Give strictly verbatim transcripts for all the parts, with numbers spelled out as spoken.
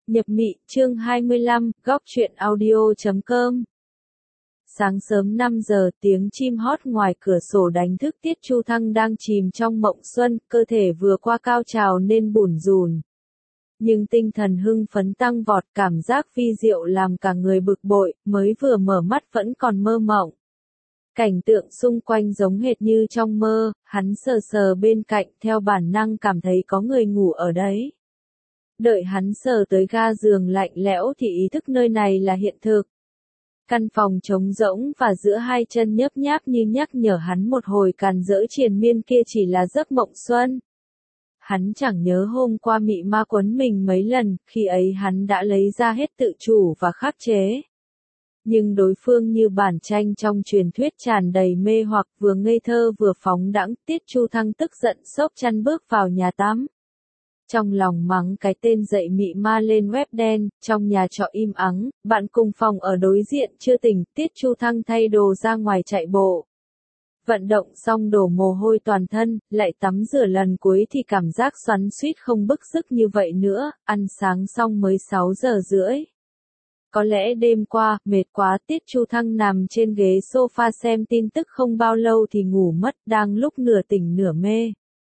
Nhập Mị, chương hai mươi lăm, góc truyện audio chấm com. Sáng sớm năm giờ, tiếng chim hót ngoài cửa sổ đánh thức Tiết Chu Thăng đang chìm trong mộng xuân, cơ thể vừa qua cao trào nên bủn rủn. Nhưng tinh thần hưng phấn tăng vọt, cảm giác vi diệu làm cả người bực bội, mới vừa mở mắt vẫn còn mơ mộng. Cảnh tượng xung quanh giống hệt như trong mơ, hắn sờ sờ bên cạnh theo bản năng cảm thấy có người ngủ ở đấy. Đợi hắn sờ tới ga giường lạnh lẽo thì ý thức nơi này là hiện thực. Căn phòng trống rỗng và giữa hai chân nhấp nháp như nhắc nhở hắn một hồi càn rỡ triền miên kia chỉ là giấc mộng xuân. Hắn chẳng nhớ hôm qua mị ma quấn mình mấy lần, khi ấy hắn đã lấy ra hết tự chủ và khắc chế. Nhưng đối phương như bản tranh trong truyền thuyết tràn đầy mê hoặc, vừa ngây thơ vừa phóng đãng. Tiết Chu Thăng tức giận xốc chăn bước vào nhà tắm. Trong lòng mắng cái tên dậy mị ma lên web đen, trong nhà trọ im ắng, bạn cùng phòng ở đối diện chưa tỉnh, Tiết Chu Thăng thay đồ ra ngoài chạy bộ. Vận động xong đổ mồ hôi toàn thân, lại tắm rửa lần cuối thì cảm giác xoắn xuýt không bức sức như vậy nữa, ăn sáng xong mới sáu giờ rưỡi. Có lẽ đêm qua, mệt quá, Tiết Chu Thăng nằm trên ghế sofa xem tin tức không bao lâu thì ngủ mất, đang lúc nửa tỉnh nửa mê.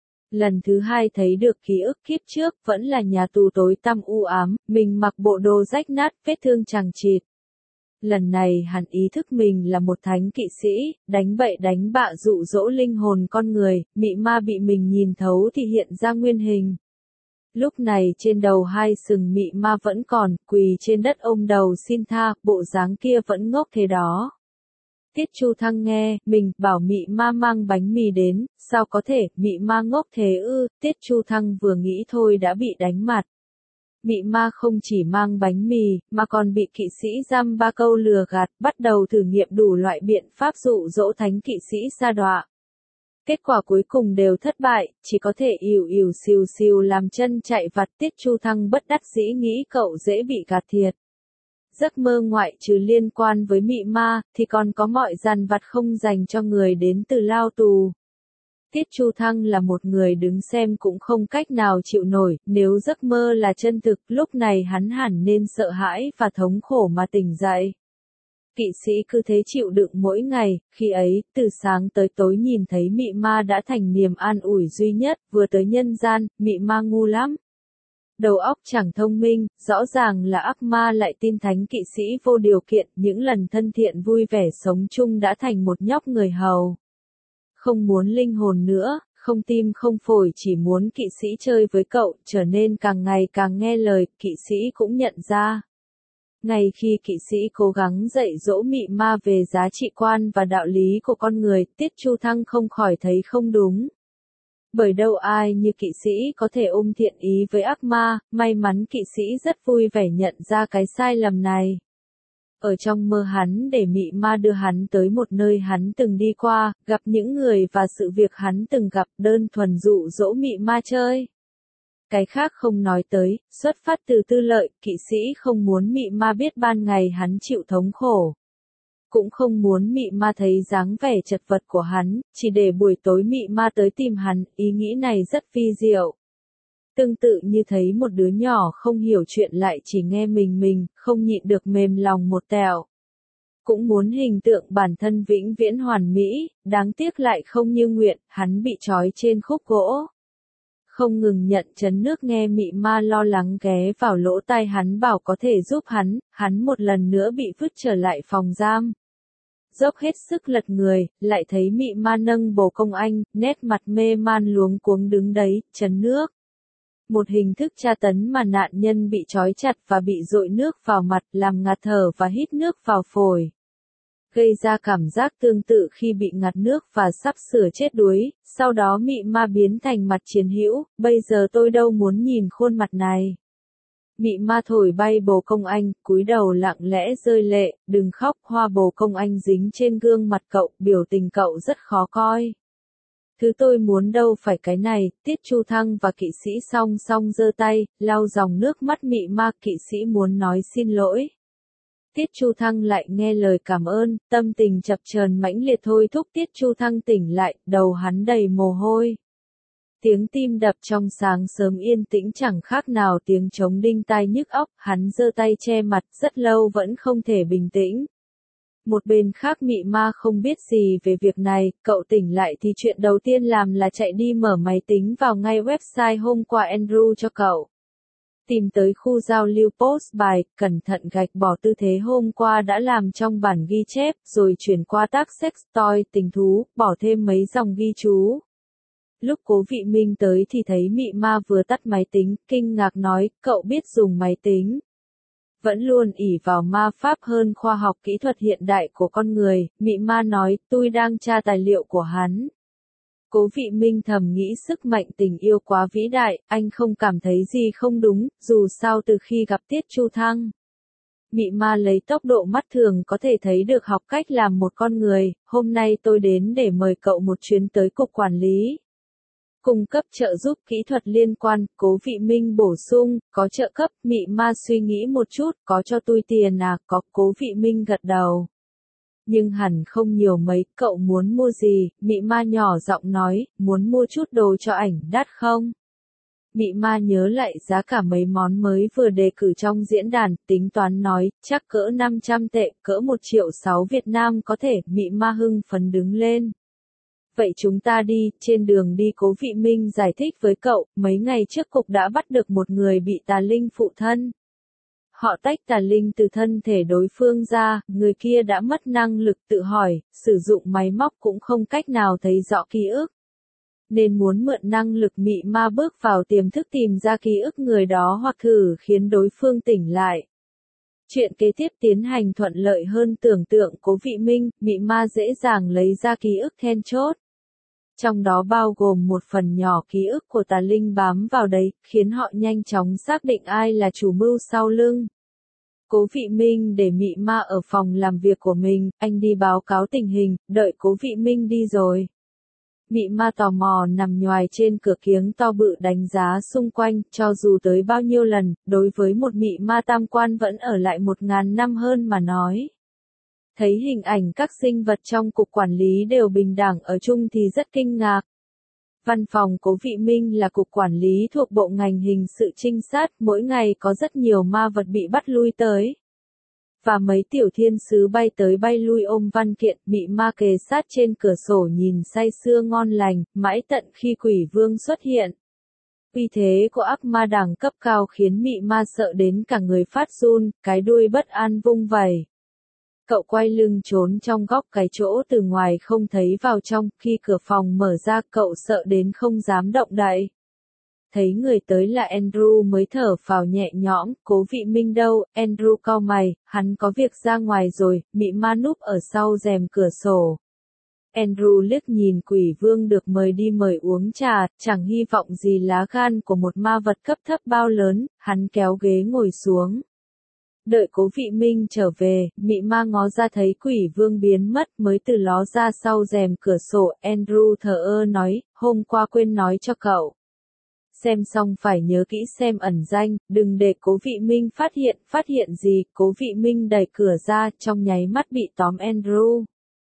Lần thứ hai thấy được ký ức kiếp trước, vẫn là nhà tù tối tăm u ám, mình mặc bộ đồ rách nát, vết thương chằng chịt. Lần này hắn ý thức mình là một thánh kỵ sĩ, đánh bậy đánh bạ dụ dỗ linh hồn con người, mị ma bị mình nhìn thấu thì hiện ra nguyên hình. Lúc này trên đầu hai sừng mị ma vẫn còn, quỳ trên đất ôm đầu xin tha, bộ dáng kia vẫn ngốc thế đó. Tiết Chu Thăng nghe, mình bảo mị ma mang bánh mì đến, sao có thể, mị ma ngốc thế ư, Tiết Chu Thăng vừa nghĩ thôi đã bị đánh mặt. Mị ma không chỉ mang bánh mì, mà còn bị kỵ sĩ giam ba câu lừa gạt, bắt đầu thử nghiệm đủ loại biện pháp dụ dỗ thánh kỵ sĩ sa đọa. Kết quả cuối cùng đều thất bại, chỉ có thể ỉu ỉu xìu xìu làm chân chạy vặt. Tiết Chu Thăng bất đắc dĩ nghĩ cậu dễ bị gạt thiệt. Giấc mơ ngoại trừ liên quan với mị ma, thì còn có mọi dằn vặt không dành cho người đến từ lao tù. Tiết Chu Thăng là một người đứng xem cũng không cách nào chịu nổi, nếu giấc mơ là chân thực, lúc này hắn hẳn nên sợ hãi và thống khổ mà tỉnh dậy. Kỵ sĩ cứ thế chịu đựng mỗi ngày, khi ấy, từ sáng tới tối nhìn thấy mị ma đã thành niềm an ủi duy nhất, vừa tới nhân gian, mị ma ngu lắm. Đầu óc chẳng thông minh, rõ ràng là ác ma lại tin thánh kỵ sĩ vô điều kiện, những lần thân thiện vui vẻ sống chung đã thành một nhóc người hầu. Không muốn linh hồn nữa, không tim không phổi, chỉ muốn kỵ sĩ chơi với cậu, trở nên càng ngày càng nghe lời, kỵ sĩ cũng nhận ra. Ngay khi kỵ sĩ cố gắng dạy dỗ mị ma về giá trị quan và đạo lý của con người, Tiết Chu Thăng không khỏi thấy không đúng. Bởi đâu ai như kỵ sĩ có thể ôm thiện ý với ác ma, may mắn kỵ sĩ rất vui vẻ nhận ra cái sai lầm này. Ở trong mơ hắn để mị ma đưa hắn tới một nơi hắn từng đi qua, gặp những người và sự việc hắn từng gặp, đơn thuần dụ dỗ mị ma chơi. Cái khác không nói tới, xuất phát từ tư lợi, kỵ sĩ không muốn mị ma biết ban ngày hắn chịu thống khổ. Cũng không muốn mị ma thấy dáng vẻ chật vật của hắn, chỉ để buổi tối mị ma tới tìm hắn, ý nghĩ này rất vi diệu. Tương tự như thấy một đứa nhỏ không hiểu chuyện lại chỉ nghe mình mình, không nhịn được mềm lòng một tẹo. Cũng muốn hình tượng bản thân vĩnh viễn hoàn mỹ, đáng tiếc lại không như nguyện, hắn bị trói trên khúc gỗ. Không ngừng nhận chấn nước nghe mị ma lo lắng ghé vào lỗ tai hắn bảo có thể giúp hắn, hắn một lần nữa bị vứt trở lại phòng giam. Dốc hết sức lật người, lại thấy mị ma nâng bồ công anh, nét mặt mê man luống cuống đứng đấy, chấn nước. Một hình thức tra tấn mà nạn nhân bị trói chặt và bị dội nước vào mặt, làm ngạt thở và hít nước vào phổi. Gây ra cảm giác tương tự khi bị ngạt nước và sắp sửa chết đuối, sau đó mị ma biến thành mặt chiến hữu, bây giờ tôi đâu muốn nhìn khuôn mặt này. Mị ma thổi bay bồ công anh, cúi đầu lặng lẽ rơi lệ, đừng khóc, hoa bồ công anh dính trên gương mặt cậu, biểu tình cậu rất khó coi. Thứ tôi muốn đâu phải cái này, Tiết Chu Thăng và kỵ sĩ song song giơ tay, lau dòng nước mắt mị ma, kỵ sĩ muốn nói xin lỗi. Tiết Chu Thăng lại nghe lời cảm ơn, tâm tình chập chờn mãnh liệt thôi thúc Tiết Chu Thăng tỉnh lại, đầu hắn đầy mồ hôi. Tiếng tim đập trong sáng sớm yên tĩnh chẳng khác nào tiếng trống đinh tai nhức óc, hắn giơ tay che mặt, rất lâu vẫn không thể bình tĩnh. Một bên khác Mị Ma không biết gì về việc này, cậu tỉnh lại thì chuyện đầu tiên làm là chạy đi mở máy tính vào ngay website hôm qua Andrew cho cậu. Tìm tới khu giao lưu post bài, cẩn thận gạch bỏ tư thế hôm qua đã làm trong bản ghi chép, rồi chuyển qua tác sex toy tình thú, bỏ thêm mấy dòng ghi chú. Lúc Cố Vị Minh tới thì thấy Mị Ma vừa tắt máy tính, kinh ngạc nói, cậu biết dùng máy tính. Vẫn luôn ỷ vào ma pháp hơn khoa học kỹ thuật hiện đại của con người, Mị Ma nói, tôi đang tra tài liệu của hắn. Cố Vị Minh thầm nghĩ sức mạnh tình yêu quá vĩ đại, anh không cảm thấy gì không đúng, dù sao từ khi gặp Tiết Chu Thăng. Mị Ma lấy tốc độ mắt thường có thể thấy được học cách làm một con người, hôm nay tôi đến để mời cậu một chuyến tới cục quản lý. Cung cấp trợ giúp kỹ thuật liên quan, Cố Vị Minh bổ sung, có trợ cấp, Mị Ma suy nghĩ một chút, có cho tôi tiền à, có, Cố Vị Minh gật đầu. Nhưng hẳn không nhiều mấy, cậu muốn mua gì, Mị Ma nhỏ giọng nói, muốn mua chút đồ cho ảnh, đắt không? Mị Ma nhớ lại giá cả mấy món mới vừa đề cử trong diễn đàn, tính toán nói, chắc cỡ năm trăm tệ, cỡ một triệu sáu Việt Nam có thể, Mị Ma hưng phấn đứng lên. Vậy chúng ta đi, trên đường đi Cố Vị Minh giải thích với cậu, mấy ngày trước cục đã bắt được một người bị tà linh phụ thân. Họ tách tà linh từ thân thể đối phương ra, người kia đã mất năng lực tự hỏi, sử dụng máy móc cũng không cách nào thấy rõ ký ức. Nên muốn mượn năng lực Mị Ma bước vào tiềm thức tìm ra ký ức người đó hoặc thử khiến đối phương tỉnh lại. Chuyện kế tiếp tiến hành thuận lợi hơn tưởng tượng Cố Vị Minh, Mị Ma dễ dàng lấy ra ký ức then chốt. Trong đó bao gồm một phần nhỏ ký ức của tà linh bám vào đấy, khiến họ nhanh chóng xác định ai là chủ mưu sau lưng. Cố Vị Minh để Mị Ma ở phòng làm việc của mình, anh đi báo cáo tình hình, đợi Cố Vị Minh đi rồi. Mị Ma tò mò nằm nhoài trên cửa kiếng to bự đánh giá xung quanh, cho dù tới bao nhiêu lần, đối với một Mị Ma tam quan vẫn ở lại một ngàn năm hơn mà nói. Thấy hình ảnh các sinh vật trong cục quản lý đều bình đẳng ở chung thì rất kinh ngạc. Văn phòng Cố Vị Minh là cục quản lý thuộc bộ ngành hình sự trinh sát, mỗi ngày có rất nhiều ma vật bị bắt lui tới. Và mấy tiểu thiên sứ bay tới bay lui ôm văn kiện, Mị Ma kề sát trên cửa sổ nhìn say sưa ngon lành, mãi tận khi Quỷ Vương xuất hiện. Uy thế của ác ma đẳng cấp cao khiến Mị Ma sợ đến cả người phát run, cái đuôi bất an vung vẩy. Cậu quay lưng trốn trong góc cái chỗ từ ngoài không thấy vào trong, khi cửa phòng mở ra cậu sợ đến không dám động đậy. Thấy người tới là Andrew mới thở phào nhẹ nhõm, Cố Vị Minh đâu, Andrew cau mày, hắn có việc ra ngoài rồi, Mị Ma núp ở sau rèm cửa sổ. Andrew liếc nhìn Quỷ Vương được mời đi mời uống trà, chẳng hy vọng gì lá gan của một ma vật cấp thấp bao lớn, hắn kéo ghế ngồi xuống. Đợi Cố Vị Minh trở về, Mị Ma ngó ra thấy Quỷ Vương biến mất mới từ ló ra sau rèm cửa sổ, Andrew thờ ơ nói, hôm qua quên nói cho cậu. Xem xong phải nhớ kỹ xem ẩn danh, đừng để Cố Vị Minh phát hiện, phát hiện gì, Cố Vị Minh đẩy cửa ra, trong nháy mắt bị tóm Andrew.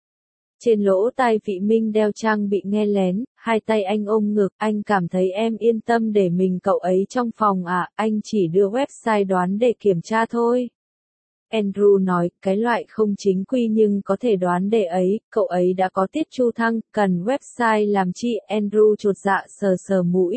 Trên lỗ tai Vị Minh đeo trang bị nghe lén, hai tay anh ôm ngực, anh cảm thấy em yên tâm để mình cậu ấy trong phòng à, anh chỉ đưa website đoán để kiểm tra thôi. Andrew nói, cái loại không chính quy nhưng có thể đoán đề ấy, cậu ấy đã có Tiết Chu Thăng, cần website làm chi, Andrew chột dạ sờ sờ mũi.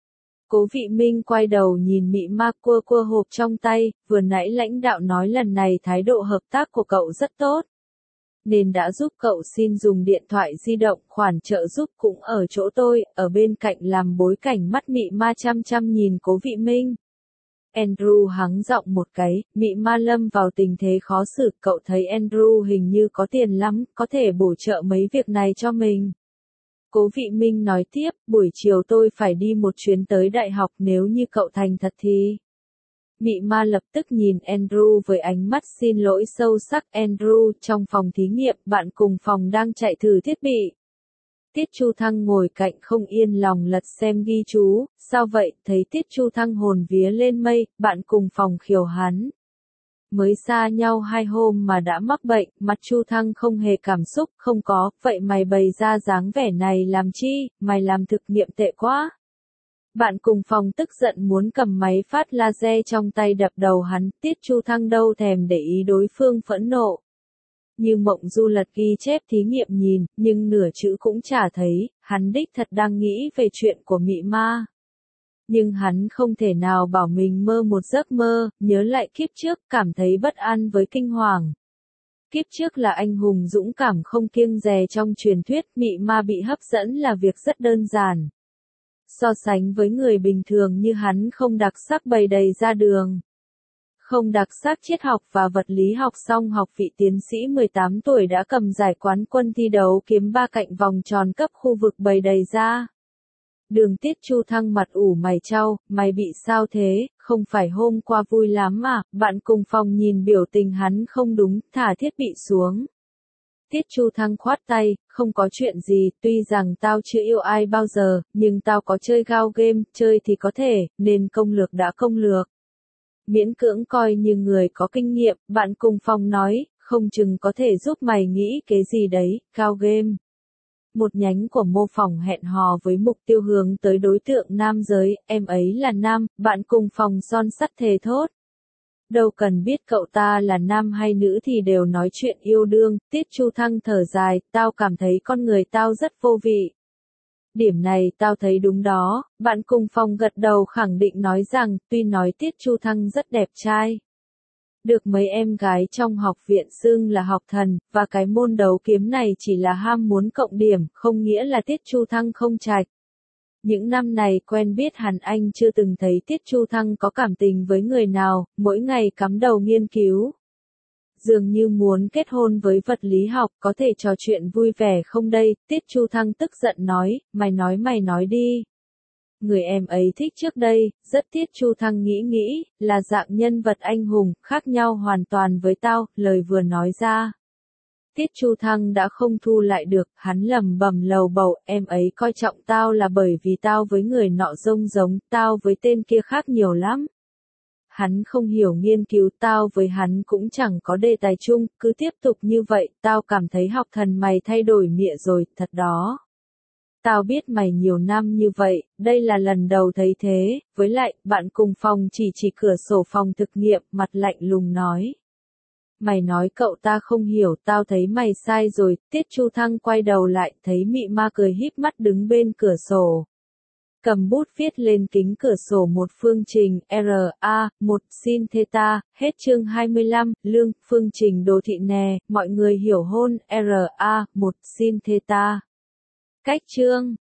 Cố Vị Minh quay đầu nhìn Mị Ma cua cua hộp trong tay, vừa nãy lãnh đạo nói lần này thái độ hợp tác của cậu rất tốt. Nên đã giúp cậu xin dùng điện thoại di động, khoản trợ giúp cũng ở chỗ tôi, ở bên cạnh làm bối cảnh mắt Mị Ma chăm chăm nhìn Cố Vị Minh. Andrew hắng giọng một cái, Mị Ma lâm vào tình thế khó xử, cậu thấy Andrew hình như có tiền lắm, có thể bổ trợ mấy việc này cho mình. Cố Vị Minh nói tiếp, buổi chiều tôi phải đi một chuyến tới đại học, nếu như cậu thành thật thì. Mị Ma lập tức nhìn Andrew với ánh mắt xin lỗi sâu sắc. Andrew, trong phòng thí nghiệm, bạn cùng phòng đang chạy thử thiết bị. Tiết Chu Thăng ngồi cạnh không yên lòng lật xem ghi chú, sao vậy, thấy Tiết Chu Thăng hồn vía lên mây, bạn cùng phòng khiều hắn. Mới xa nhau hai hôm mà đã mắc bệnh, mặt Chu Thăng không hề cảm xúc, không có, vậy mày bày ra dáng vẻ này làm chi, mày làm thực nghiệm tệ quá. Bạn cùng phòng tức giận muốn cầm máy phát laser trong tay đập đầu hắn, Tiết Chu Thăng đâu thèm để ý đối phương phẫn nộ. Như Mộng Du lật ghi chép thí nghiệm nhìn, nhưng nửa chữ cũng chả thấy, hắn đích thật đang nghĩ về chuyện của mị ma. Nhưng hắn không thể nào bảo mình mơ một giấc mơ, nhớ lại kiếp trước, cảm thấy bất an với kinh hoàng. Kiếp trước là anh hùng dũng cảm không kiêng dè trong truyền thuyết, mị ma bị hấp dẫn là việc rất đơn giản. So sánh với người bình thường như hắn không đặc sắc bày đầy ra đường. Không đặc sắc triết học và vật lý học xong học vị tiến sĩ mười tám tuổi đã cầm giải quán quân thi đấu kiếm ba cạnh vòng tròn cấp khu vực bày đầy ra. Đường Tiết Chu Thăng mặt ủ mày chau, mày bị sao thế, không phải hôm qua vui lắm mà, bạn cùng phòng nhìn biểu tình hắn không đúng, thả thiết bị xuống. Tiết Chu Thăng khoát tay, không có chuyện gì, tuy rằng tao chưa yêu ai bao giờ, nhưng tao có chơi gao game, chơi thì có thể, nên công lược đã công lược. Miễn cưỡng coi như người có kinh nghiệm, bạn cùng phòng nói, không chừng có thể giúp mày nghĩ cái gì đấy, gao game. Một nhánh của mô phỏng hẹn hò với mục tiêu hướng tới đối tượng nam giới, em ấy là nam, bạn cùng phòng son sắt thề thốt. Đâu cần biết cậu ta là nam hay nữ thì đều nói chuyện yêu đương, Tiết Chu Thăng thở dài, tao cảm thấy con người tao rất vô vị. Điểm này tao thấy đúng đó, bạn cùng phòng gật đầu khẳng định nói rằng, tuy nói Tiết Chu Thăng rất đẹp trai. Được mấy em gái trong học viện xưng là học thần, và cái môn đấu kiếm này chỉ là ham muốn cộng điểm, không nghĩa là Tiết Chu Thăng không trạch. Những năm này quen biết hẳn anh chưa từng thấy Tiết Chu Thăng có cảm tình với người nào, mỗi ngày cắm đầu nghiên cứu. Dường như muốn kết hôn với vật lý học, có thể trò chuyện vui vẻ không đây, Tiết Chu Thăng tức giận nói, mày nói mày nói đi. Người em ấy thích trước đây, rất Tiết Chu Thăng nghĩ nghĩ, là dạng nhân vật anh hùng, khác nhau hoàn toàn với tao, lời vừa nói ra. Tiết Chu Thăng đã không thu lại được, hắn lầm bầm lầu bầu, em ấy coi trọng tao là bởi vì tao với người nọ rông giống, tao với tên kia khác nhiều lắm. Hắn không hiểu nghiên cứu, tao với hắn cũng chẳng có đề tài chung, cứ tiếp tục như vậy, tao cảm thấy học thần mày thay đổi mịa rồi, thật đó. Tao biết mày nhiều năm như vậy, đây là lần đầu thấy thế, với lại, bạn cùng phòng chỉ chỉ cửa sổ phòng thực nghiệm, mặt lạnh lùng nói. Mày nói cậu ta không hiểu, tao thấy mày sai rồi, Tiết Chu Thăng quay đầu lại, thấy mị ma cười híp mắt đứng bên cửa sổ. Cầm bút viết lên kính cửa sổ một phương trình, R A, một sin theta, hết chương hai mươi lăm, lương, phương trình đồ thị nè, mọi người hiểu hôn, R A, một sin theta. Cách chương